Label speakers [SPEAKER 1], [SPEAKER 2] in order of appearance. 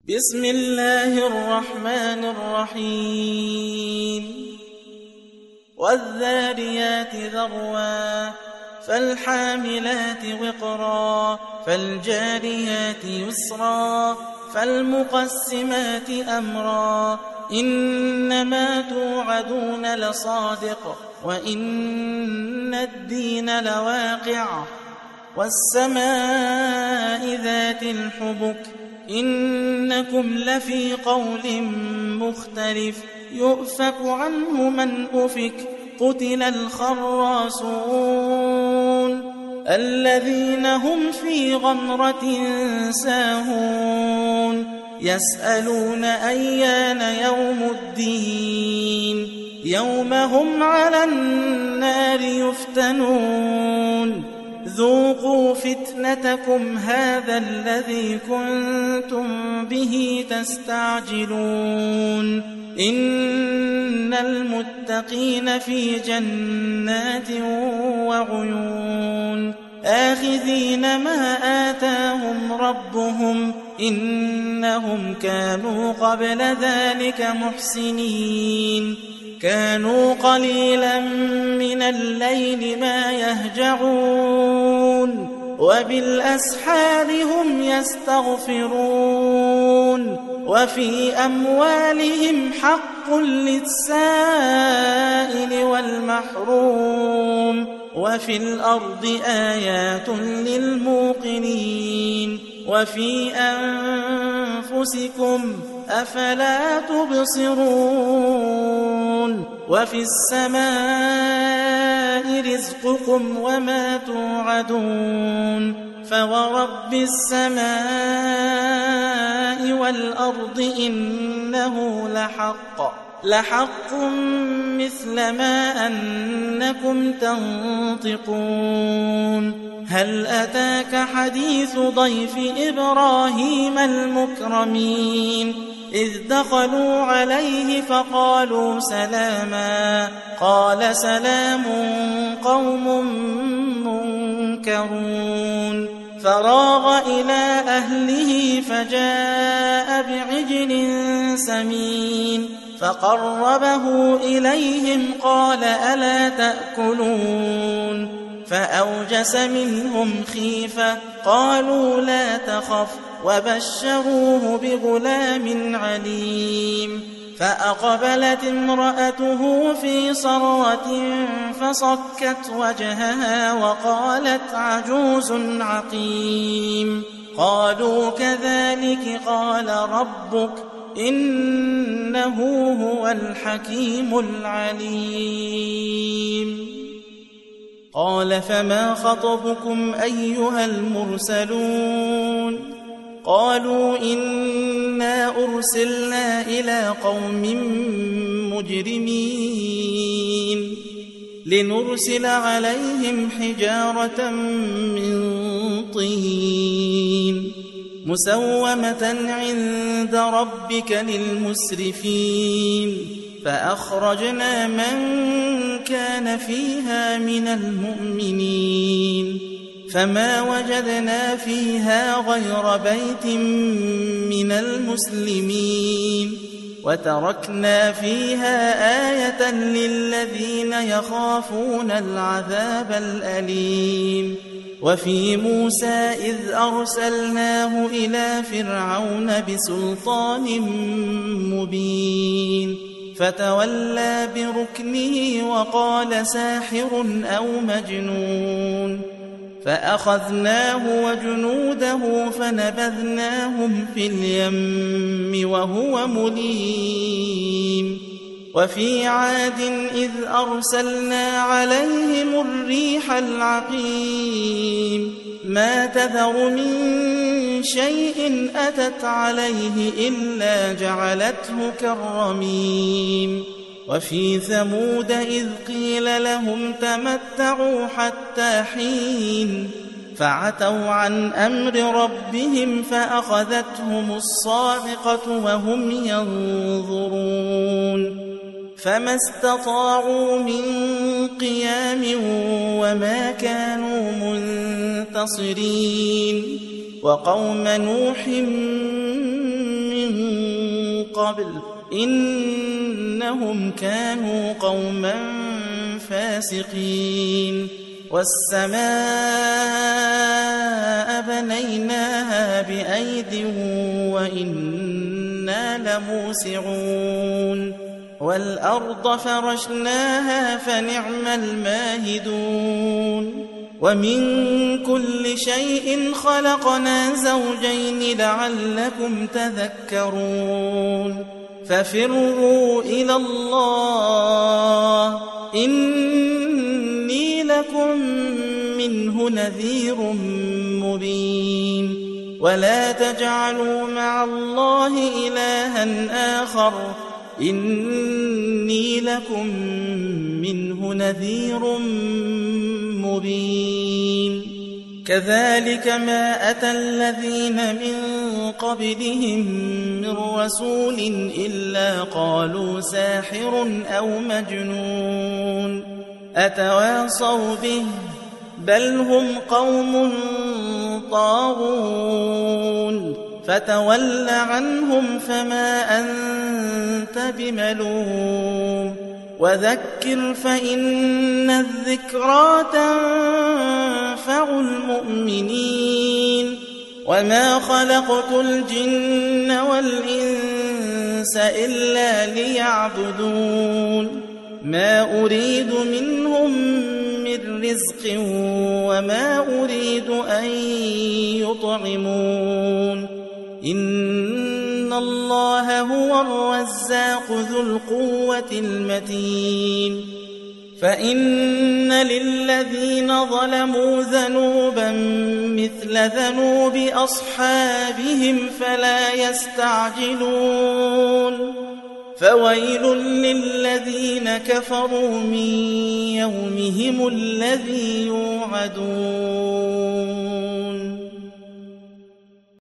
[SPEAKER 1] بسم الله الرحمن الرحيم والذاريات ذروا فالحاملات وقرا فالجاريات يسرا فالمقسمات أمرا إنما توعدون لصادق وإن الدين لواقع والسماء ذات الحبك إنكم لفي قول مختلف يؤفك عنه من أفك قتل الخراصون الذين هم في غمرة ساهون يسألون أيان يوم الدين يوم هم على النار يفتنون ذوقوا فتنتكم هذا الذي كنتم به تستعجلون إن المتقين في جنات وعيون آخذين ما آتاهم ربهم إنهم كانوا قبل ذلك محسنين كانوا قليلا من الليل ما يهجعون وبالأسحار هم يستغفرون وفي أموالهم حق للسائل والمحروم وفي الأرض آيات للموقنين وفي أنفسكم أفلا تبصرون وفي السماء رزقكم وما توعدون فورب السماء والأرض إنه لحق مثل ما أنكم تنطقون هل أتاك حديث ضيف إبراهيم المكرمين إذ دخلوا عليه فقالوا سلاما قال سلام قوم منكرون فراغ إلى أهله فجاء بعجل سمين فقربه إليهم قال ألا تأكلون فأوجس منهم خيفة قالوا لا تخف وبشروه بغلام عليم فأقبلت امرأته في صرة فصكت وجهها وقالت عجوز عقيم قالوا كذلك قال ربك إنه هو الحكيم العليم قال فما خطبكم أيها المرسلون قالوا إنا أرسلنا إلى قوم مجرمين لنرسل عليهم حجارة من طين مسومة عند ربك للمسرفين فأخرجنا من كان فيها من المؤمنين فما وجدنا فيها غير بيت من المسلمين وتركنا فيها آية للذين يخافون العذاب الأليم وفي موسى إذ أرسلناه إلى فرعون بسلطان مبين فتولى بركنه وقال ساحر أو مجنون فأخذناه وجنوده فنبذناهم في اليم وهو مليم وفي عاد إذ أرسلنا عليهم الريح العقيم ما تذر من شيء أتت عليه إلا جعلته كالرميم وفي ثمود إذ قيل لهم تمتعوا حتى حين فعتوا عن أمر ربهم فأخذتهم الصاعقة وهم ينظرون فما استطاعوا من قيام وما كانوا منتصرين وقوم نوح من قبل إنهم كانوا قوما فاسقين والسماء بنيناها بأيد وإنا لموسعون والأرض فرشناها فنعم الماهدون ومن كل شيء خلقنا زوجين لعلكم تذكرون ففروا إلى الله إني لكم منه نذير مبين ولا تجعلوا مع الله إلها آخر إني لكم منه نذير مبين كذلك ما أتى الذين من قبلهم من رسول إلا قالوا ساحر أو مجنون أتواصوا به بل هم قوم طاغون فتول عنهم فما أنت بملوم وذكر فإن الذكرى تنفع المؤمنين وما خلقت الجن والإنس إلا ليعبدون ما أريد منهم من رزق وما أريد أن يطعمون إن الله هو الرزاق ذو القوة المتين فإن للذين ظلموا ذنوبا مثل ذنوب أصحابهم فلا يستعجلون فويل للذين كفروا من يومهم الذي يوعدون